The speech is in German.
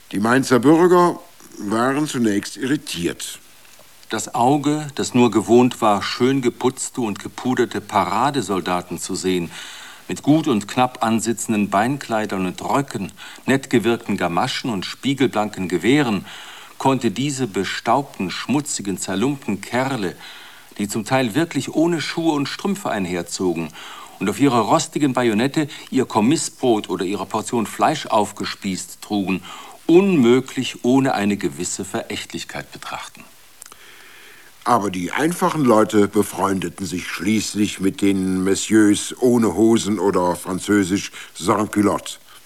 Die Mainzer Bürger waren zunächst irritiert. Das Auge, das nur gewohnt war, schön geputzte und gepuderte Paradesoldaten zu sehen, mit gut und knapp ansitzenden Beinkleidern und Röcken, nett gewirkten Gamaschen und spiegelblanken Gewehren, konnte diese bestaubten, schmutzigen, zerlumpten Kerle, die zum Teil wirklich ohne Schuhe und Strümpfe einherzogen und auf ihre rostigen Bajonette ihr Kommissbrot oder ihre Portion Fleisch aufgespießt trugen, unmöglich ohne eine gewisse Verächtlichkeit betrachten. Aber die einfachen Leute befreundeten sich schließlich mit den Messieurs ohne Hosen oder französisch sans culotte.